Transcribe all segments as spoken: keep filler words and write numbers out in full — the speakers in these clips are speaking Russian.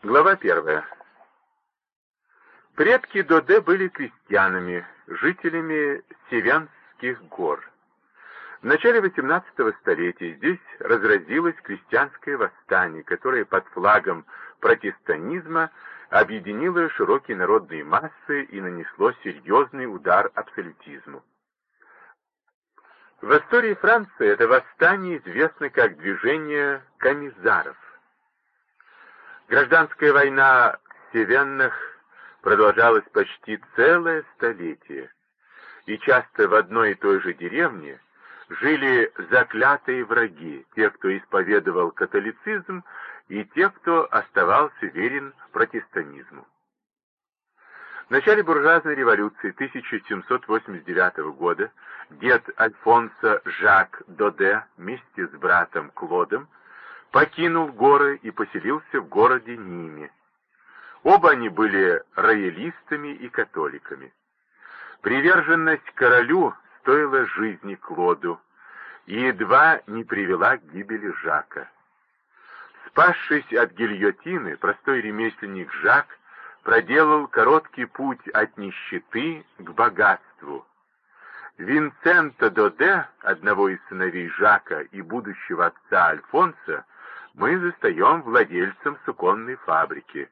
Глава первая. Предки Доде были крестьянами, жителями Севенских гор. В начале восемнадцатого столетия здесь разразилось крестьянское восстание, которое под флагом протестантизма объединило широкие народные массы и нанесло серьезный удар абсолютизму. В истории Франции это восстание известно как движение комиссаров. Гражданская война в Севеннах продолжалась почти целое столетие, и часто в одной и той же деревне жили заклятые враги, те, кто исповедовал католицизм, и те, кто оставался верен протестантизму. В начале буржуазной революции тысяча семьсот восемьдесят девятого года дед Альфонсо Жак Доде вместе с братом Клодом покинул горы и поселился в городе Ниме. Оба они были роялистами и католиками. Приверженность королю стоила жизни Клоду и едва не привела к гибели Жака. Спасшись от гильотины, простой ремесленник Жак проделал короткий путь от нищеты к богатству. Винсента Доде, одного из сыновей Жака и будущего отца Альфонса, мы застаем владельцем суконной фабрики.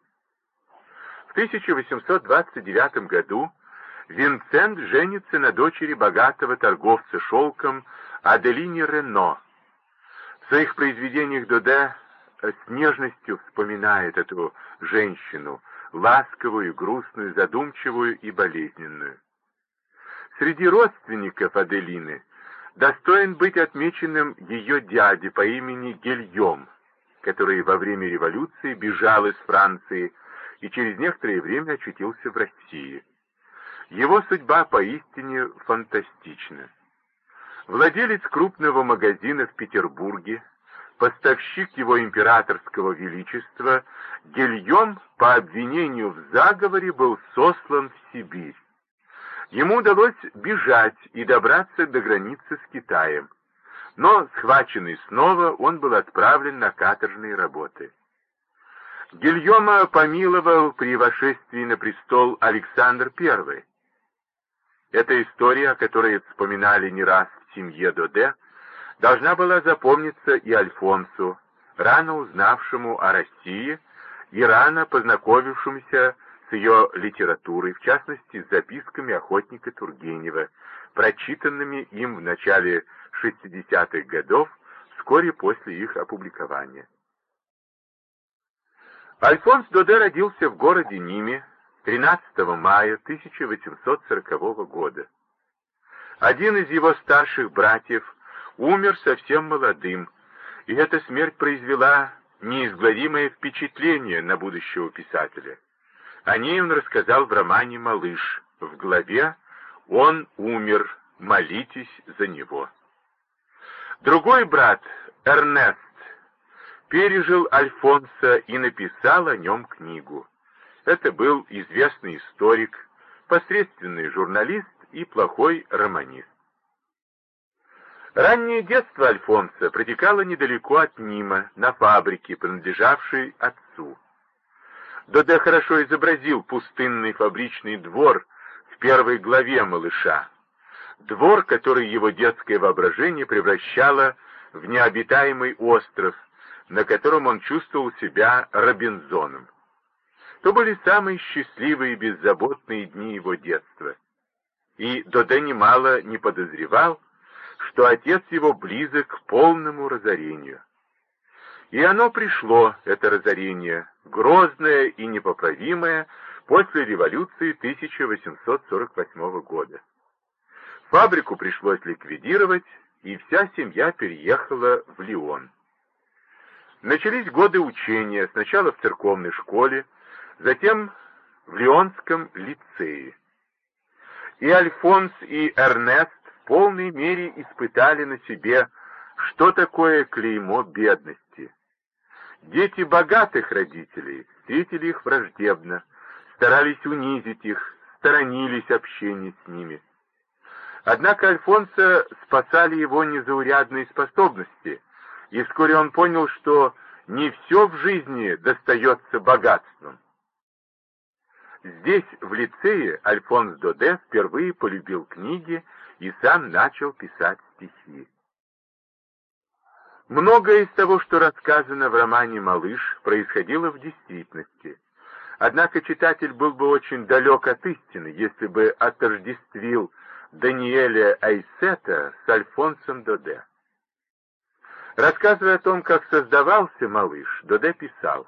В тысяча восемьсот двадцать девятом году Винсент женится на дочери богатого торговца шелком Аделине Рено. В своих произведениях Доде с нежностью вспоминает эту женщину, ласковую, грустную, задумчивую и болезненную. Среди родственников Аделины достоин быть отмеченным ее дядя по имени Гильом, который во время революции бежал из Франции и через некоторое время очутился в России. Его судьба поистине фантастична. Владелец крупного магазина в Петербурге, поставщик его императорского величества, Гильом по обвинению в заговоре был сослан в Сибирь. Ему удалось бежать и добраться до границы с Китаем, но, схваченный снова, он был отправлен на каторжные работы. Гильома помиловал при вошествии на престол Александр Первый. Эта история, о которой вспоминали не раз в семье Доде, должна была запомниться и Альфонсу, рано узнавшему о России и рано познакомившемуся с ее литературой, в частности, с записками охотника Тургенева, прочитанными им в начале шестидесятых годов, вскоре после их опубликования. Альфонс Доде родился в городе Ниме тринадцатого мая тысяча восемьсот сорокового года. Один из его старших братьев умер совсем молодым, и эта смерть произвела неизгладимое впечатление на будущего писателя. О ней он рассказал в романе «Малыш», в главе «Он умер, молитесь за него». Другой брат, Эрнест, пережил Альфонса и написал о нем книгу. Это был известный историк, посредственный журналист и плохой романист. Раннее детство Альфонса протекало недалеко от Нима, на фабрике, принадлежавшей отцу. Доде хорошо изобразил пустынный фабричный двор в первой главе «Малыша». Двор, который его детское воображение превращало в необитаемый остров, на котором он чувствовал себя Робинзоном. То были самые счастливые и беззаботные дни его детства. И Доде немало не подозревал, что отец его близок к полному разорению. И оно пришло, это разорение, грозное и непоправимое, после революции тысяча восемьсот сорок восьмого года. Фабрику пришлось ликвидировать, и вся семья переехала в Лион. Начались годы учения, сначала в церковной школе, затем в Лионском лицее. И Альфонс, и Эрнест в полной мере испытали на себе, что такое клеймо бедности. Дети богатых родителей встретили их враждебно, старались унизить их, сторонились общения с ними. Однако Альфонса спасали его незаурядные способности, и вскоре он понял, что не все в жизни достается богатством. Здесь, в лицее, Альфонс Доде впервые полюбил книги и сам начал писать стихи. Многое из того, что рассказано в романе «Малыш», происходило в действительности. Однако читатель был бы очень далек от истины, если бы отождествил Даниэля Айсета с Альфонсом Доде. Рассказывая о том, как создавался «Малыш», Доде писал: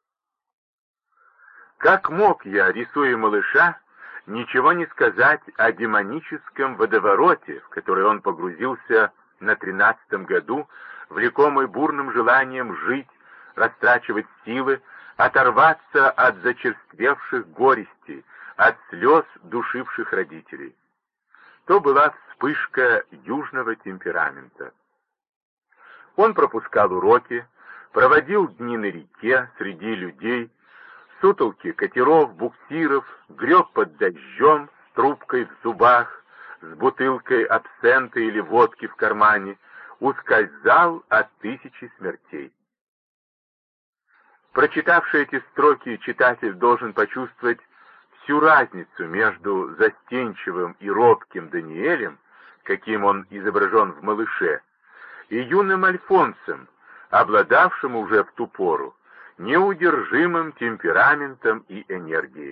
«Как мог я, рисуя малыша, ничего не сказать о демоническом водовороте, в который он погрузился на тринадцатом году, влекомый бурным желанием жить, растрачивать силы, оторваться от зачерствевших горестей, от слез, душивших родителей. То была вспышка южного темперамента. Он пропускал уроки, проводил дни на реке, среди людей, сутолки катеров, буксиров, греб под дождем с трубкой в зубах, с бутылкой абсента или водки в кармане, ускользал от тысячи смертей». Прочитавший эти строки, читатель должен почувствовать всю разницу между застенчивым и робким Даниэлем, каким он изображен в «Малыше», и юным Альфонсом, обладавшим уже в ту пору неудержимым темпераментом и энергией.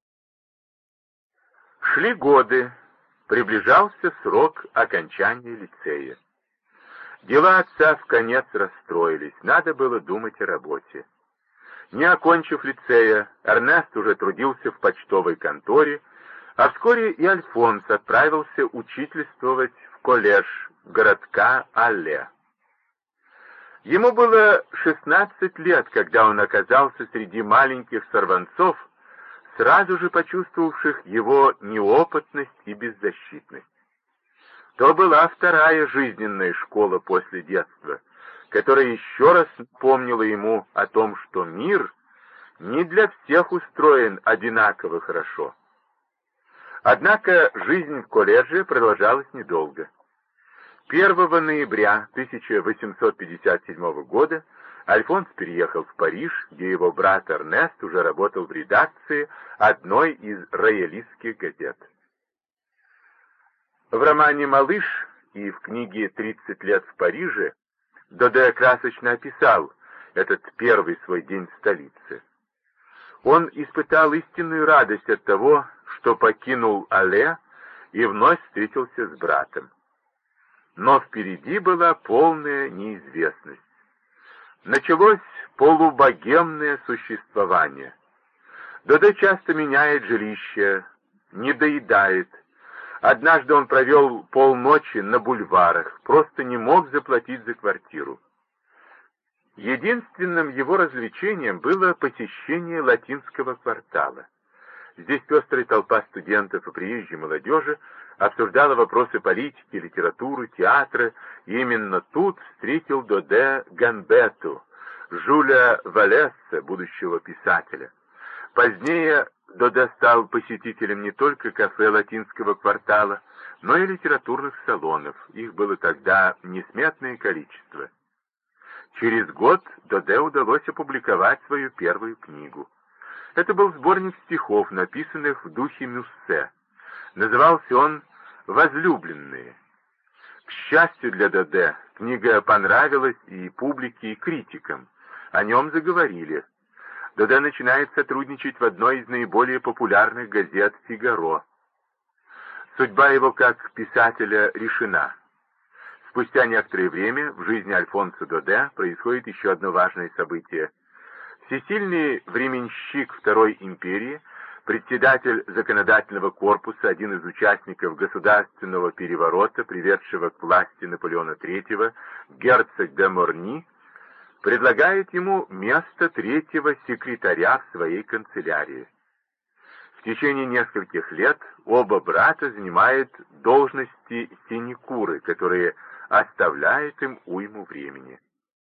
Шли годы, приближался срок окончания лицея. Дела отца вконец расстроились, надо было думать о работе. Не окончив лицея, Эрнест уже трудился в почтовой конторе, а вскоре и Альфонс отправился учительствовать в коллеж городка Алле. Ему было шестнадцать лет, когда он оказался среди маленьких сорванцов, сразу же почувствовавших его неопытность и беззащитность. То была вторая жизненная школа после детства, которая еще раз напомнила ему о том, что мир не для всех устроен одинаково хорошо. Однако жизнь в колледже продолжалась недолго. первого ноября тысяча восемьсот пятьдесят седьмого года Альфонс переехал в Париж, где его брат Эрнест уже работал в редакции одной из роялистских газет. В романе «Малыш» и в книге «тридцать лет в Париже» Доде красочно описал этот первый свой день в столице. Он испытал истинную радость от того, что покинул Алле и вновь встретился с братом. Но впереди была полная неизвестность. Началось полубогемное существование. Доде часто меняет жилище, не доедает. Однажды он провел полночи на бульварах, просто не мог заплатить за квартиру. Единственным его развлечением было посещение латинского квартала. Здесь пестрая толпа студентов и приезжей молодежи обсуждала вопросы политики, литературы, театра, и именно тут встретил Доде Гамбетту, Жюля Валесса, будущего писателя. Позднее Доде стал посетителем не только кафе латинского квартала, но и литературных салонов. Их было тогда несметное количество. Через год Доде удалось опубликовать свою первую книгу. Это был сборник стихов, написанных в духе Мюссе. Назывался он «Возлюбленные». К счастью для Доде, книга понравилась и публике, и критикам. О нем заговорили. Доде начинает сотрудничать в одной из наиболее популярных газет «Фигаро». Судьба его как писателя решена. Спустя некоторое время в жизни Альфонса Доде происходит еще одно важное событие. Всесильный временщик Второй империи, председатель законодательного корпуса, один из участников государственного переворота, приведшего к власти Наполеона Третьего, герцог де Морни, предлагает ему место третьего секретаря в своей канцелярии. В течение нескольких лет оба брата занимают должности синекуры, которые оставляют им уйму времени.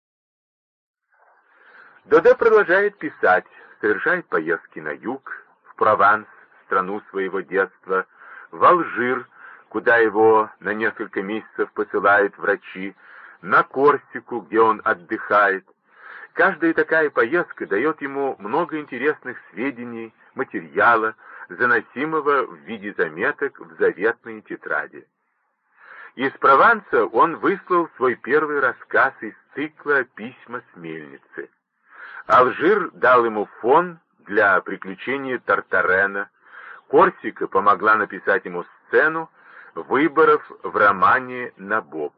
Доде продолжает писать, совершает поездки на юг, в Прованс, страну своего детства, в Алжир, куда его на несколько месяцев посылают врачи, на Корсику, где он отдыхает. Каждая такая поездка дает ему много интересных сведений, материала, заносимого в виде заметок в заветные тетради. Из Прованса он выслал свой первый рассказ из цикла «Письма с мельницы». Алжир дал ему фон для приключения Тартарена, Корсика помогла написать ему сцену выборов в романе «Набоб».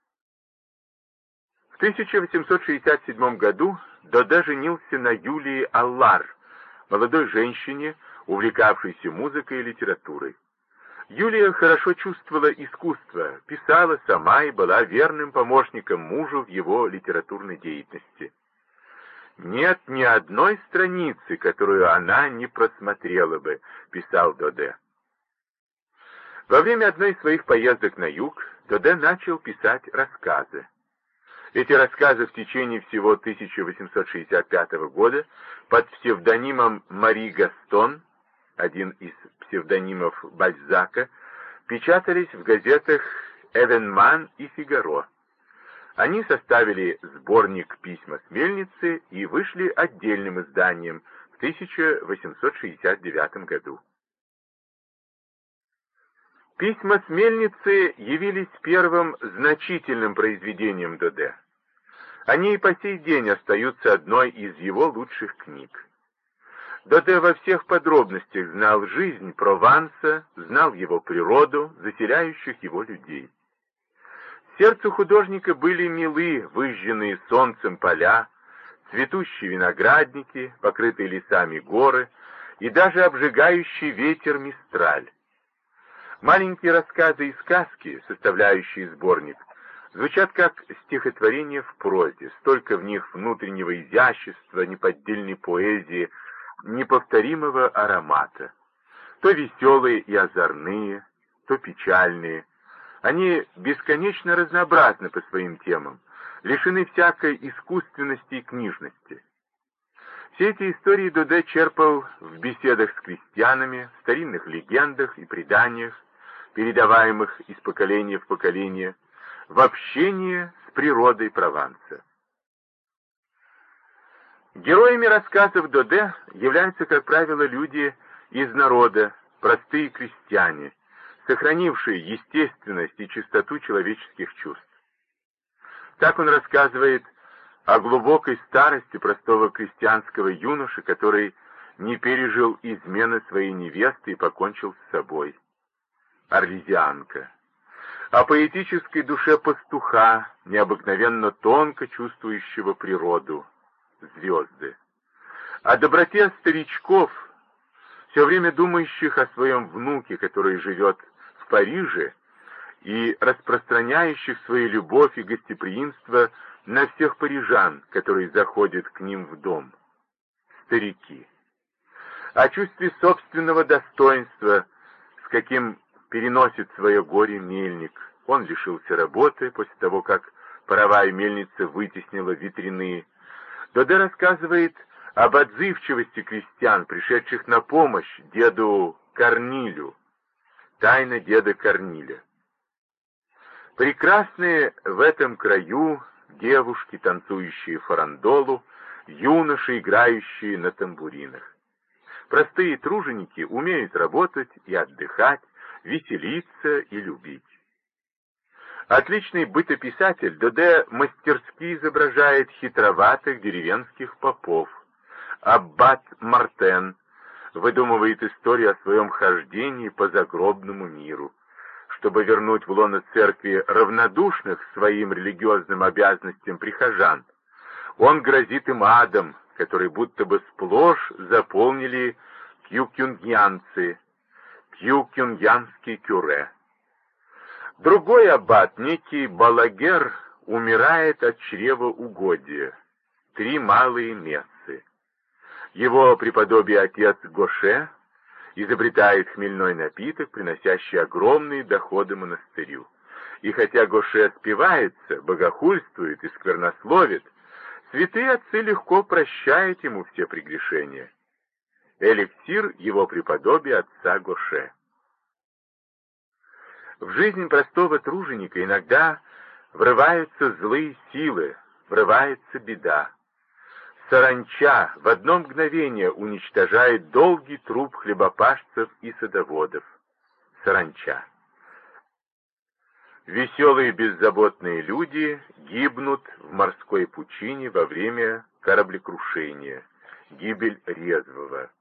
В тысяча восемьсот шестьдесят седьмом году Доде женился на Юлии Аллар, молодой женщине, увлекавшейся музыкой и литературой. Юлия хорошо чувствовала искусство, писала сама и была верным помощником мужу в его литературной деятельности. «Нет ни одной страницы, которую она не просмотрела бы», — писал Доде. Во время одной из своих поездок на юг Доде начал писать рассказы. Эти рассказы в течение всего тысяча восемьсот шестьдесят пятого года под псевдонимом Мари Гастон, один из псевдонимов Бальзака, печатались в газетах «Эвенман» и «Фигаро». Они составили сборник «Письма с мельницы» и вышли отдельным изданием в тысяча восемьсот шестьдесят девятом году. «Письма с мельницы» явились первым значительным произведением Доде. Они и по сей день остаются одной из его лучших книг. Доде во всех подробностях знал жизнь Прованса, знал его природу, заселяющих его людей. Сердцу художника были милы выжженные солнцем поля, цветущие виноградники, покрытые лесами горы и даже обжигающий ветер Мистраль. Маленькие рассказы и сказки, составляющие сборник, звучат как стихотворения в прозе, столько в них внутреннего изящества, неподдельной поэзии, неповторимого аромата. То веселые и озорные, то печальные. Они бесконечно разнообразны по своим темам, лишены всякой искусственности и книжности. Все эти истории Доде черпал в беседах с крестьянами, в старинных легендах и преданиях, передаваемых из поколения в поколение, в общении с природой Прованса. Героями рассказов Доде являются, как правило, люди из народа, простые крестьяне, сохранившие естественность и чистоту человеческих чувств. Так он рассказывает о глубокой старости простого крестьянского юноши, который не пережил измены своей невесты и покончил с собой. Орлезианка. О поэтической душе пастуха, необыкновенно тонко чувствующего природу. Звезды. О доброте старичков, все время думающих о своем внуке, который живет в Париже, и распространяющих свою любовь и гостеприимство на всех парижан, которые заходят к ним в дом. Старики. О чувстве собственного достоинства, с каким переносит свое горе мельник. Он лишился работы после того, как паровая мельница вытеснила ветряные. Доде рассказывает об отзывчивости крестьян, пришедших на помощь деду Корнилю. Тайна деда Корниля. Прекрасные в этом краю девушки, танцующие фарандолу, юноши, играющие на тамбуринах. Простые труженики умеют работать и отдыхать, веселиться и любить. Отличный бытописатель, Доде мастерски изображает хитроватых деревенских попов. Аббат Мартен выдумывает историю о своем хождении по загробному миру. Чтобы вернуть в лоно церкви равнодушных своим религиозным обязанностям прихожан, он грозит им адом, который будто бы сплошь заполнили кьюкюньянцы, кьюкюньянский кюре. Другой аббат, некий Балагер, умирает от чревоугодия. Три малые мессы. Его преподобие отец Гоше изобретает хмельной напиток, приносящий огромные доходы монастырю. И хотя Гоше спивается, богохульствует и сквернословит, святые отцы легко прощают ему все прегрешения. Эликсир его преподобия отца Гоше. В жизнь простого труженика иногда врываются злые силы, врывается беда. Саранча в одно мгновение уничтожает долгий труп хлебопашцев и садоводов. Саранча. Веселые беззаботные люди гибнут в морской пучине во время кораблекрушения. Гибель резвого.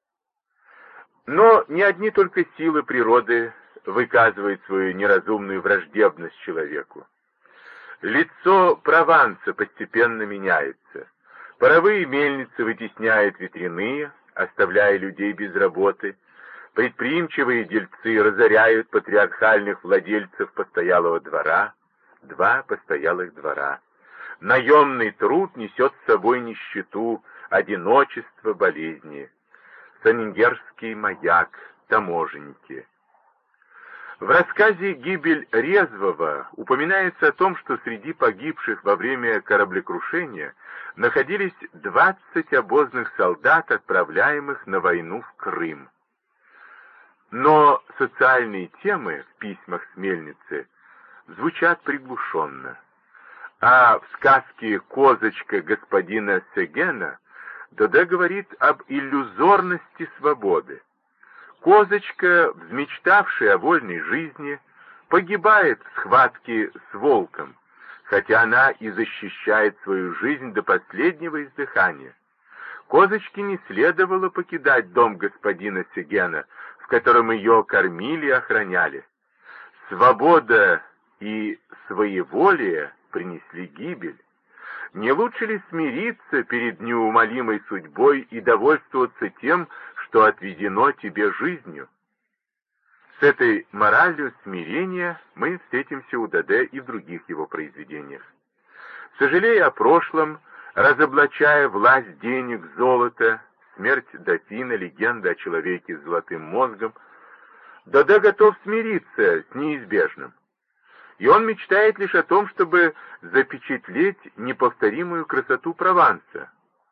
Но не одни только силы природы выказывают свою неразумную враждебность человеку. Лицо Прованса постепенно меняется. Паровые мельницы вытесняют ветряные, оставляя людей без работы. Предприимчивые дельцы разоряют патриархальных владельцев постоялого двора. Два постоялых двора. Наемный труд несет с собой нищету, одиночество, болезни. Санингерский маяк, таможенники. В рассказе «Гибель резвого» упоминается о том, что среди погибших во время кораблекрушения находились двадцать обозных солдат, отправляемых на войну в Крым. Но социальные темы в письмах с мельницы звучат приглушенно. А в сказке «Козочка» господина Сегена Доде говорит об иллюзорности свободы. Козочка, взмечтавшая о вольной жизни, погибает в схватке с волком, хотя она и защищает свою жизнь до последнего издыхания. Козочке не следовало покидать дом господина Сегена, в котором ее кормили и охраняли. Свобода и своеволие принесли гибель. Не лучше ли смириться перед неумолимой судьбой и довольствоваться тем, что отведено тебе жизнью? С этой моралью смирения мы встретимся у Доде и в других его произведениях. Сожалея о прошлом, разоблачая власть денег, золота, смерть дофина, легенда о человеке с золотым мозгом, Доде готов смириться с неизбежным. И он мечтает лишь о том, чтобы запечатлеть неповторимую красоту Прованса.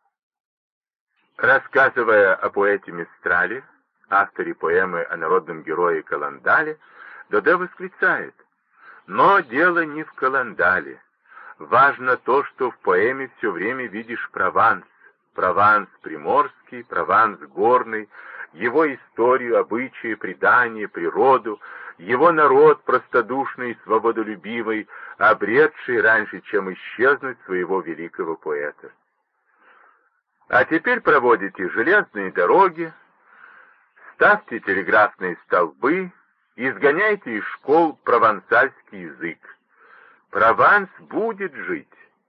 Рассказывая о поэте Мистрале, авторе поэмы о народном герое Каландале, Доде восклицает: «Но дело не в Каландале. Важно то, что в поэме все время видишь Прованс. Прованс приморский, Прованс горный, его историю, обычаи, предания, природу, его народ простодушный и свободолюбивый, обретший раньше, чем исчезнуть, своего великого поэта. А теперь проводите железные дороги, ставьте телеграфные столбы, изгоняйте из школ провансальский язык. Прованс будет жить».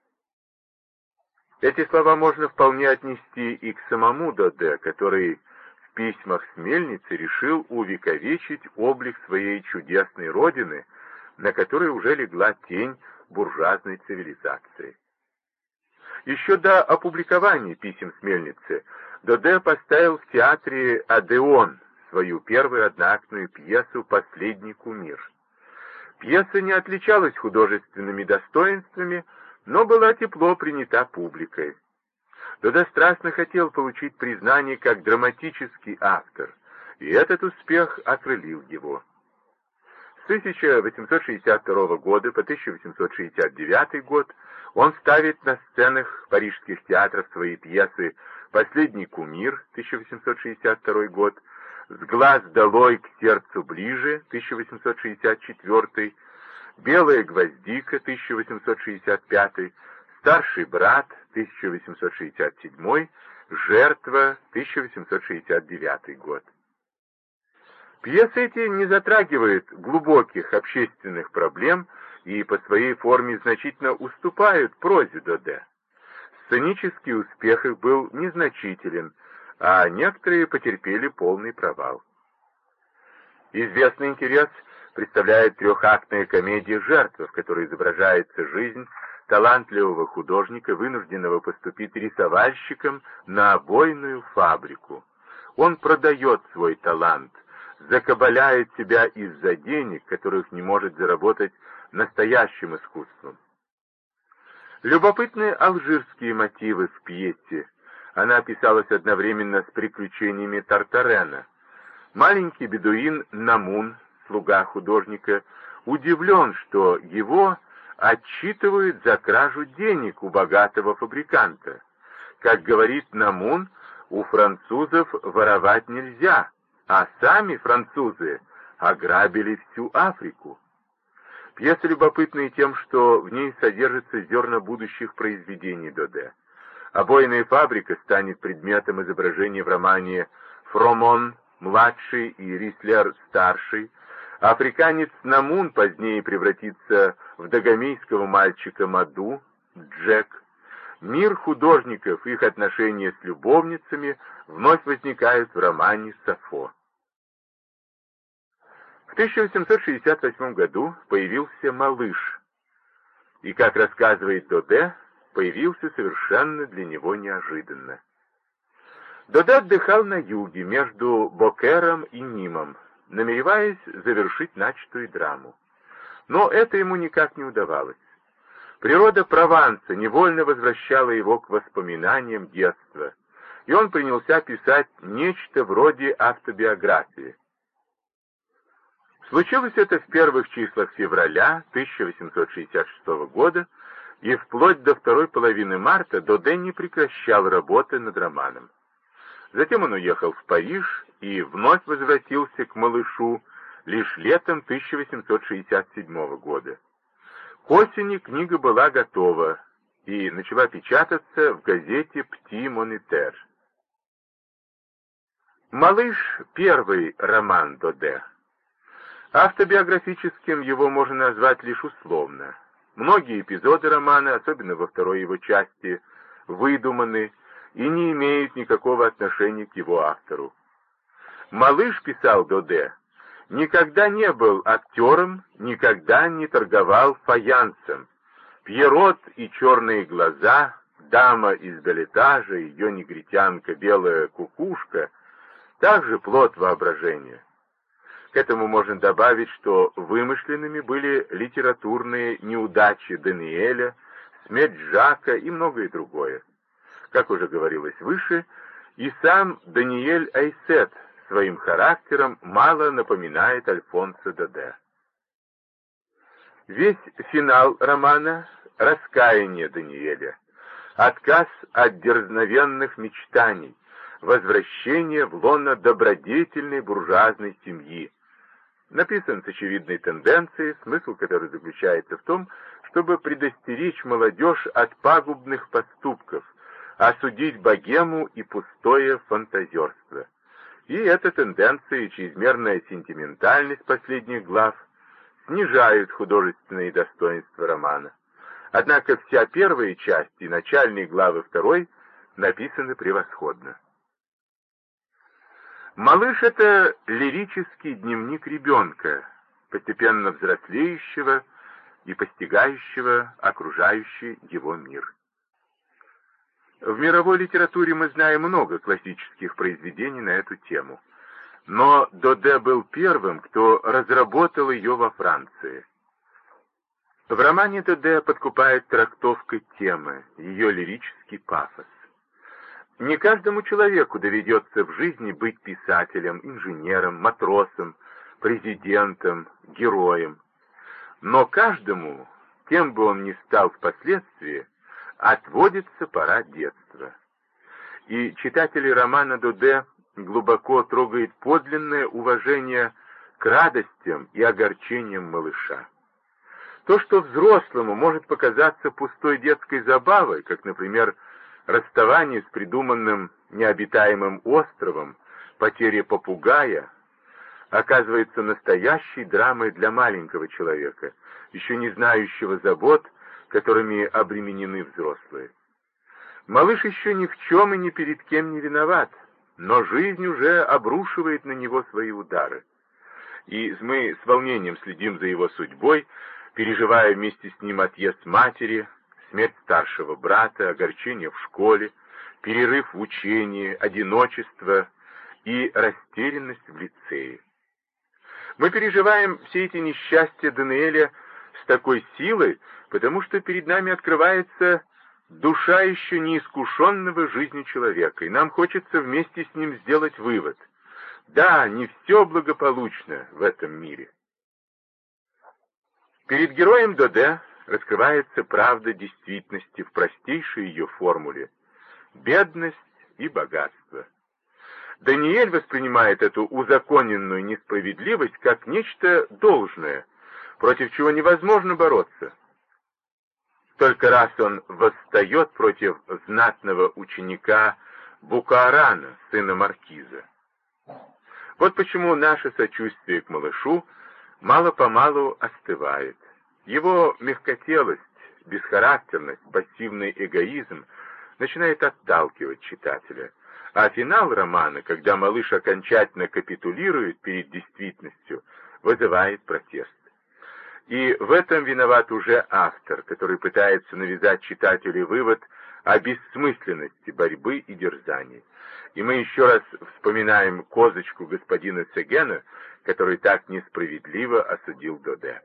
Эти слова можно вполне отнести и к самому Доде, который в письмах с мельницы решил увековечить облик своей чудесной родины, на которой уже легла тень буржуазной цивилизации. Еще до опубликования писем с мельницы Доде поставил в театре «Одеон» свою первую одноактную пьесу «Последний кумир». Пьеса не отличалась художественными достоинствами, но была тепло принята публикой. Доде страстно хотел получить признание как драматический автор, и этот успех окрылил его. С тысяча восемьсот шестьдесят второго года по тысяча восемьсот шестьдесят девятый год он ставит на сценах парижских театров свои пьесы «Последний кумир» тысяча восемьсот шестьдесят второй год, «С глаз долой к сердцу ближе» тысяча восемьсот шестьдесят четвёртый, «Белая гвоздика» тысяча восемьсот шестьдесят пятый, «Старший брат» тысяча восемьсот шестьдесят седьмой, «Жертва» тысяча восемьсот шестьдесят девятый год. Пьесы эти не затрагивают глубоких общественных проблем и по своей форме значительно уступают прозе Доде. Сценический успех их был незначителен, а некоторые потерпели полный провал. Известный интерес представляет трехактная комедия «Жертва», в которой изображается жизнь талантливого художника, вынужденного поступить рисовальщиком на обойную фабрику. Он продает свой талант, закабаляет себя из-за денег, которых не может заработать настоящим искусством. Любопытные алжирские мотивы в пьесе. Она описалась одновременно с приключениями Тартарена. Маленький бедуин Намун, слуга художника, удивлен, что его отчитывают за кражу денег у богатого фабриканта. Как говорит Намун, у французов воровать нельзя, а сами французы ограбили всю Африку. Пьеса любопытна и тем, что в ней содержится зерна будущих произведений Доде. Обойная фабрика станет предметом изображения в романе Фромон-младший и Рислер-старший. Африканец Намун позднее превратится в дагомейского мальчика Маду, Джек. Мир художников, их отношения с любовницами вновь возникают в романе Сафо. В тысяча восемьсот шестьдесят восьмом году появился «Малыш», и, как рассказывает Доде, появился совершенно для него неожиданно. Доде отдыхал на юге, между Бокером и Нимом, намереваясь завершить начатую драму. Но это ему никак не удавалось. Природа Прованса невольно возвращала его к воспоминаниям детства, и он принялся писать нечто вроде автобиографии. Случилось это в первых числах февраля тысяча восемьсот шестьдесят шестого года, и вплоть до второй половины марта Доде не прекращал работы над романом. Затем он уехал в Париж и вновь возвратился к «Малышу» лишь летом тысяча восемьсот шестьдесят седьмого года. К осени книга была готова и начала печататься в газете «Пти Монитер». «Малыш» — первый роман Доде. Автобиографическим его можно назвать лишь условно. Многие эпизоды романа, особенно во второй его части, выдуманы и не имеют никакого отношения к его автору. «Малыш», — писал Доде, — никогда не был актером, никогда не торговал фаянсом. Пьерот и черные глаза, дама из Белетажа, ее негритянка белая кукушка — также плод воображения. К этому можно добавить, что вымышленными были литературные неудачи Даниэля, смерть Жака и многое другое. Как уже говорилось выше, и сам Даниэль Айсет своим характером мало напоминает Альфонсо Доде. Весь финал романа — раскаяние Даниэля, отказ от дерзновенных мечтаний, возвращение в лоно добродетельной буржуазной семьи. Написан с очевидной тенденцией, смысл которой заключается в том, чтобы предостеречь молодежь от пагубных поступков, осудить богему и пустое фантазерство. И эта тенденция и чрезмерная сентиментальность последних глав снижают художественные достоинства романа. Однако вся первая часть и начальные главы второй написаны превосходно. «Малыш» — это лирический дневник ребенка, постепенно взрослеющего и постигающего окружающий его мир. В мировой литературе мы знаем много классических произведений на эту тему, но Доде был первым, кто разработал ее во Франции. В романе Доде подкупает трактовка темы, ее лирический пафос. Не каждому человеку доведется в жизни быть писателем, инженером, матросом, президентом, героем. Но каждому, кем бы он ни стал впоследствии, отводится пора детства. И читатели романа Доде глубоко трогает подлинное уважение к радостям и огорчениям малыша. То, что взрослому может показаться пустой детской забавой, как, например, расставание с придуманным необитаемым островом, потеря попугая, оказывается настоящей драмой для маленького человека, еще не знающего забот, которыми обременены взрослые. Малыш еще ни в чем и ни перед кем не виноват, но жизнь уже обрушивает на него свои удары. И мы с волнением следим за его судьбой, переживая вместе с ним отъезд матери, смерть старшего брата, огорчение в школе, перерыв в учении, одиночество и растерянность в лицее. Мы переживаем все эти несчастья Даниэля с такой силой, потому что перед нами открывается душа еще неискушенного жизнью человека, и нам хочется вместе с ним сделать вывод. Да, не все благополучно в этом мире. Перед героем Доде раскрывается правда действительности в простейшей ее формуле. бедность и богатство. Даниэль воспринимает эту узаконенную несправедливость как нечто должное, против чего невозможно бороться. Только раз он восстает против знатного ученика Букаарана, сына маркиза. Вот почему наше сочувствие к малышу мало-помалу остывает. Его мягкотелость, бесхарактерность, пассивный эгоизм начинает отталкивать читателя, а финал романа, когда малыш окончательно капитулирует перед действительностью, вызывает протест. И в этом виноват уже автор, который пытается навязать читателю вывод о бессмысленности борьбы и дерзаний. И мы еще раз вспоминаем козочку господина Сегена, который так несправедливо осудил Доде.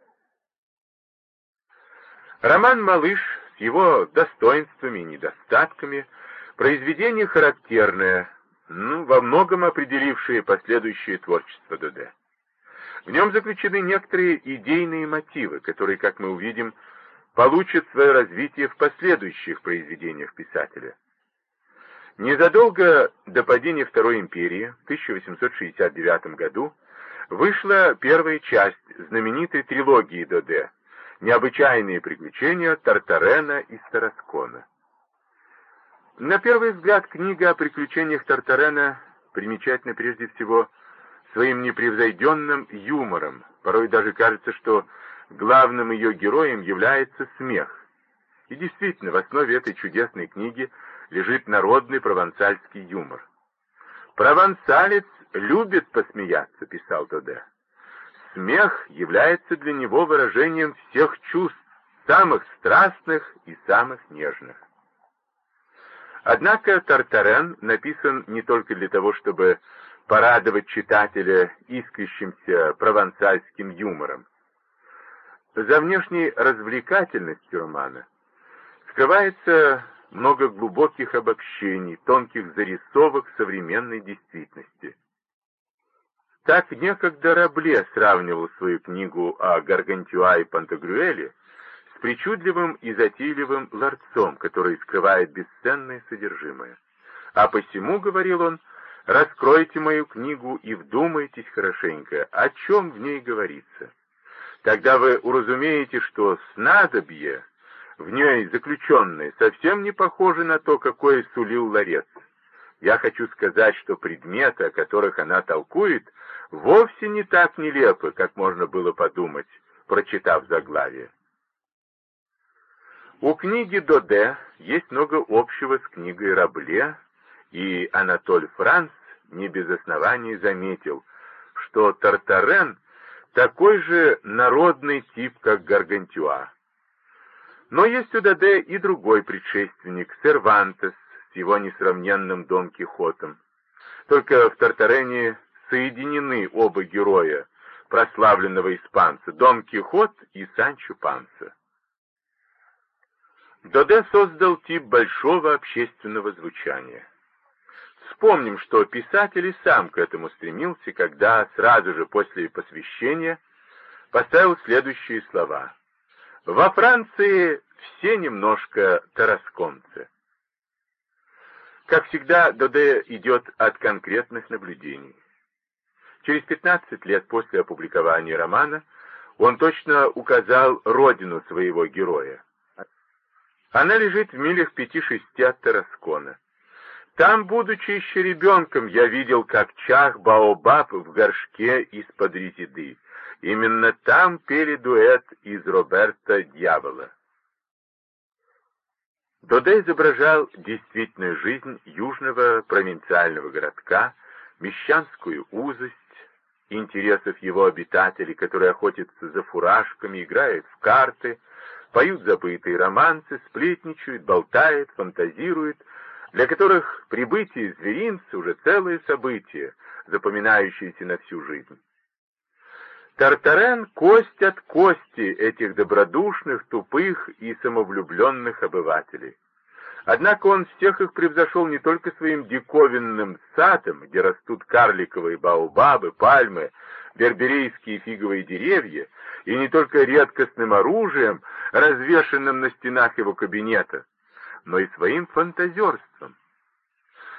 Роман «Малыш» с его достоинствами и недостатками — произведение характерное, ну, во многом определившее последующее творчество Доде. В нем заключены некоторые идейные мотивы, которые, как мы увидим, получат свое развитие в последующих произведениях писателя. Незадолго до падения Второй империи, в тысяча восемьсот шестьдесят девятом году, вышла первая часть знаменитой трилогии Доде «Необычайные приключения Тартарена из Тараскона». На первый взгляд, книга о приключениях Тартарена примечательна прежде всего своим непревзойденным юмором. Порой даже кажется, что главным ее героем является смех. И действительно, в основе этой чудесной книги лежит народный провансальский юмор. «Провансалец любит посмеяться», — писал Доде. «Смех является для него выражением всех чувств, самых страстных и самых нежных». Однако Тартарен написан не только для того, чтобы порадовать читателя искрящимся провансальским юмором. За внешней развлекательностью романа скрывается много глубоких обобщений, тонких зарисовок современной действительности. Так некогда Рабле сравнивал свою книгу о Гаргантюа и Пантагрюэле с причудливым и затейливым ларцом, который скрывает бесценное содержимое. А посему, говорил он, раскройте мою книгу и вдумайтесь хорошенько, о чем в ней говорится. Тогда вы уразумеете, что снадобье, в ней заключенное, совсем не похоже на то, какое сулил ларец. Я хочу сказать, что предметы, о которых она толкует, вовсе не так нелепы, как можно было подумать, прочитав заглавие. У книги Доде есть много общего с книгой Рабле, и Анатоль Франц не без оснований заметил, что Тартарен такой же народный тип, как Гаргантюа. Но есть у Доде и другой предшественник, Сервантес, с его несравненным Дон Кихотом. Только в Тартарене соединены оба героя, прославленного испанца, Дон Кихот и Санчо Панса. Доде создал тип большого общественного звучания. Вспомним, что писатель и сам к этому стремился, когда сразу же после посвящения поставил следующие слова: «Во Франции все немножко тарасконцы». Как всегда, Доде идет от конкретных наблюдений. Через пятнадцать лет после опубликования романа он точно указал родину своего героя. Она лежит в милях пяти-шести от Тараскона. Там, будучи еще ребенком, я видел, как чах Баобаб в горшке из-под резиды. Именно там пели дуэт из Роберта Дьявола. Доде изображал действительную жизнь южного провинциального городка, мещанскую узость, интересов его обитателей, которые охотятся за фуражками, играют в карты, поют забытые романсы, сплетничают, болтают, фантазируют, для которых прибытие зверинца уже целое событие, запоминающееся на всю жизнь. Тартарен — кость от кости этих добродушных, тупых и самовлюбленных обывателей. Однако он всех их превзошел не только своим диковинным садом, где растут карликовые баобабы, пальмы, берберийские фиговые деревья, и не только редкостным оружием, развешанным на стенах его кабинета, но и своим фантазерством.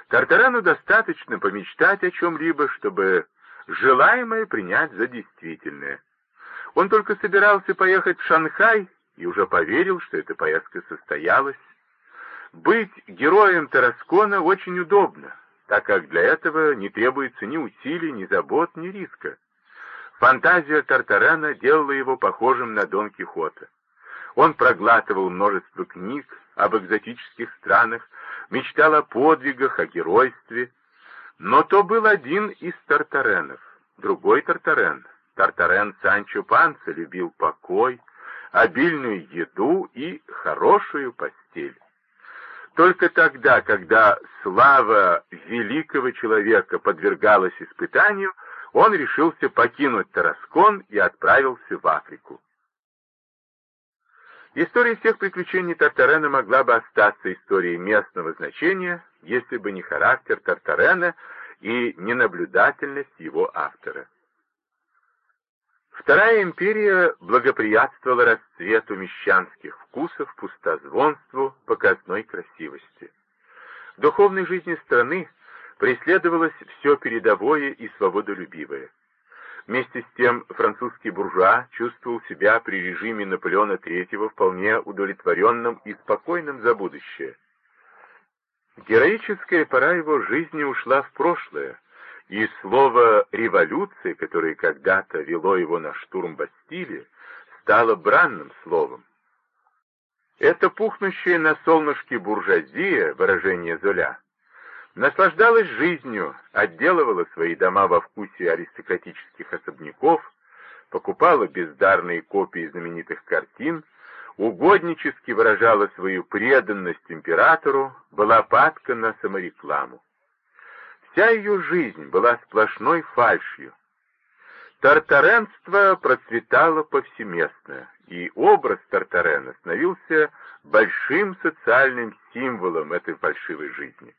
Тартарену достаточно помечтать о чем-либо, чтобы желаемое принять за действительное. Он только собирался поехать в Шанхай и уже поверил, что эта поездка состоялась. Быть героем Тараскона очень удобно, так как для этого не требуется ни усилий, ни забот, ни риска. Фантазия Тартарена делала его похожим на Дон Кихота. Он проглатывал множество книг об экзотических странах, мечтал о подвигах, о геройстве. Но то был один из Тартаренов. Другой Тартарен, Тартарен Санчо Панса, любил покой, обильную еду и хорошую постель. Только тогда, когда слава великого человека подвергалась испытанию, он решился покинуть Тараскон и отправился в Африку. История всех приключений Тартарена могла бы остаться историей местного значения, если бы не характер Тартарена и ненаблюдательность его автора. Вторая империя благоприятствовала расцвету мещанских вкусов, пустозвонству, показной красивости. В духовной жизни страны преследовалось все передовое и свободолюбивое. Вместе с тем французский буржуа чувствовал себя при режиме Наполеона третьего вполне удовлетворенным и спокойным за будущее. Героическая пора его жизни ушла в прошлое, и слово «революция», которое когда-то вело его на штурм Бастилии, стало бранным словом. Эта пухнущая на солнышке буржуазия, выражение Золя, наслаждалась жизнью, отделывала свои дома во вкусе аристократических особняков, покупала бездарные копии знаменитых картин, угоднически выражала свою преданность императору, была падка на саморекламу. Вся ее жизнь была сплошной фальшью. Тартаренство процветало повсеместно, и образ Тартарена становился большим социальным символом этой фальшивой жизни.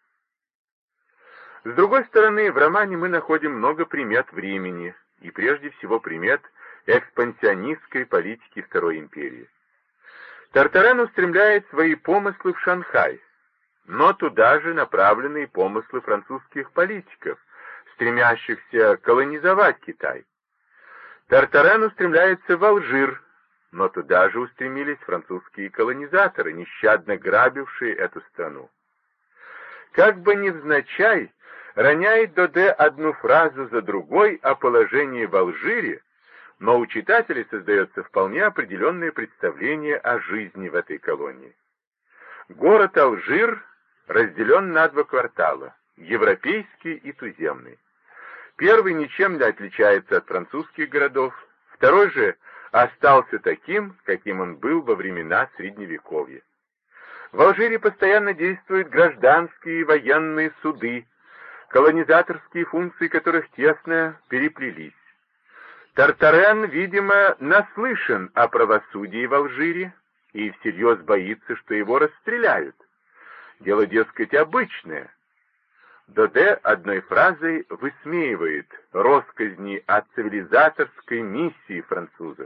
С другой стороны, в романе мы находим много примет времени, и прежде всего примет экспансионистской политики Второй империи. Тартарен устремляет свои помыслы в Шанхай, но туда же направлены и помыслы французских политиков, стремящихся колонизовать Китай. Тартарен устремляется в Алжир, но туда же устремились французские колонизаторы, нещадно грабившие эту страну. Как бы невзначай, роняет Доде одну фразу за другой о положении в Алжире, но у читателей создается вполне определенное представление о жизни в этой колонии. Город Алжир разделен на два квартала – европейский и туземный. Первый ничем не отличается от французских городов, второй же остался таким, каким он был во времена Средневековья. В Алжире постоянно действуют гражданские и военные суды, колонизаторские функции которых тесно переплелись. Тартарен, видимо, наслышан о правосудии в Алжире и всерьез боится, что его расстреляют. Дело, дескать, обычное. Доде одной фразой высмеивает россказни о цивилизаторской миссии французов.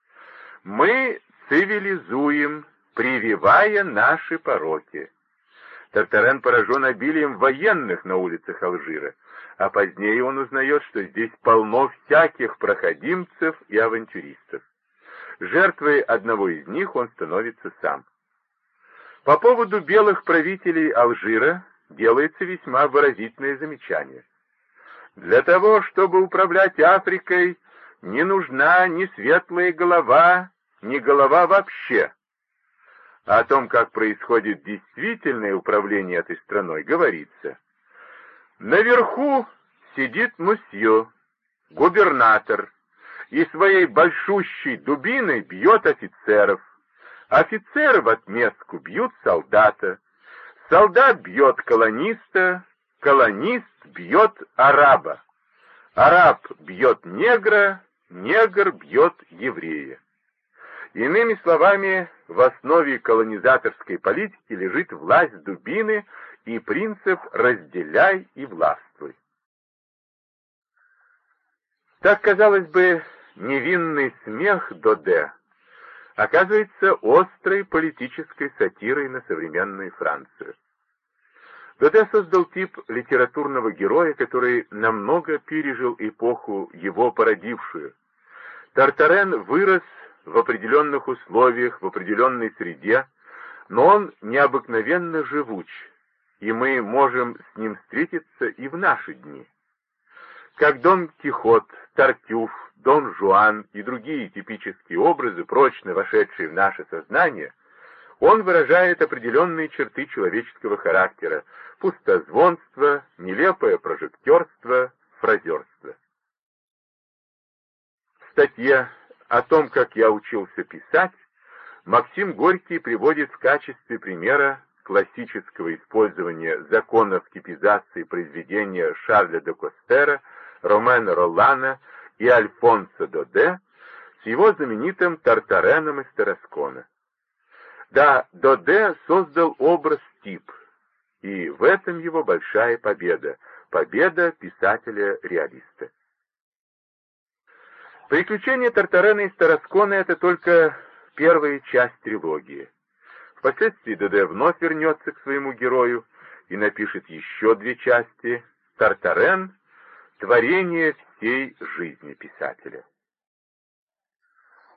«Мы цивилизуем, прививая наши пороки». Тартарен поражен обилием военных на улицах Алжира, а позднее он узнает, что здесь полно всяких проходимцев и авантюристов. Жертвой одного из них он становится сам. По поводу белых правителей Алжира делается весьма выразительное замечание. Для того, чтобы управлять Африкой, не нужна ни светлая голова, ни голова вообще. О том, как происходит действительное управление этой страной, говорится. Наверху сидит мусье, губернатор, и своей большущей дубиной бьет офицеров. Офицеры в отместку бьют солдата. Солдат бьет колониста, колонист бьет араба. Араб бьет негра, негр бьет еврея. Иными словами, в основе колонизаторской политики лежит власть дубины и принцип «разделяй и властвуй». Так, казалось бы, невинный смех Доде оказывается острой политической сатирой на современную Францию. Доде создал тип литературного героя, который намного пережил эпоху, его породившую. Тартарен вырос в определенных условиях, в определенной среде, но он необыкновенно живуч, и мы можем с ним встретиться и в наши дни. Как Дон Кихот, Тартюф, Дон Жуан и другие типические образы, прочно вошедшие в наше сознание, он выражает определенные черты человеческого характера: пустозвонство, нелепое прожектерство, фразерство. В статье о том, как я учился писать, Максим Горький приводит в качестве примера классического использования законов типизации произведения Шарля де Костера, Ромена Роллана и Альфонсо Доде с его знаменитым Тартареном из Тараскона. Да, Доде создал образ-тип, и в этом его большая победа, победа писателя-реалиста. «Приключения Тартарена из Тараскона» — это только первая часть трилогии. Впоследствии Доде вновь вернется к своему герою и напишет еще две части. «Тартарен» — творение всей жизни писателя.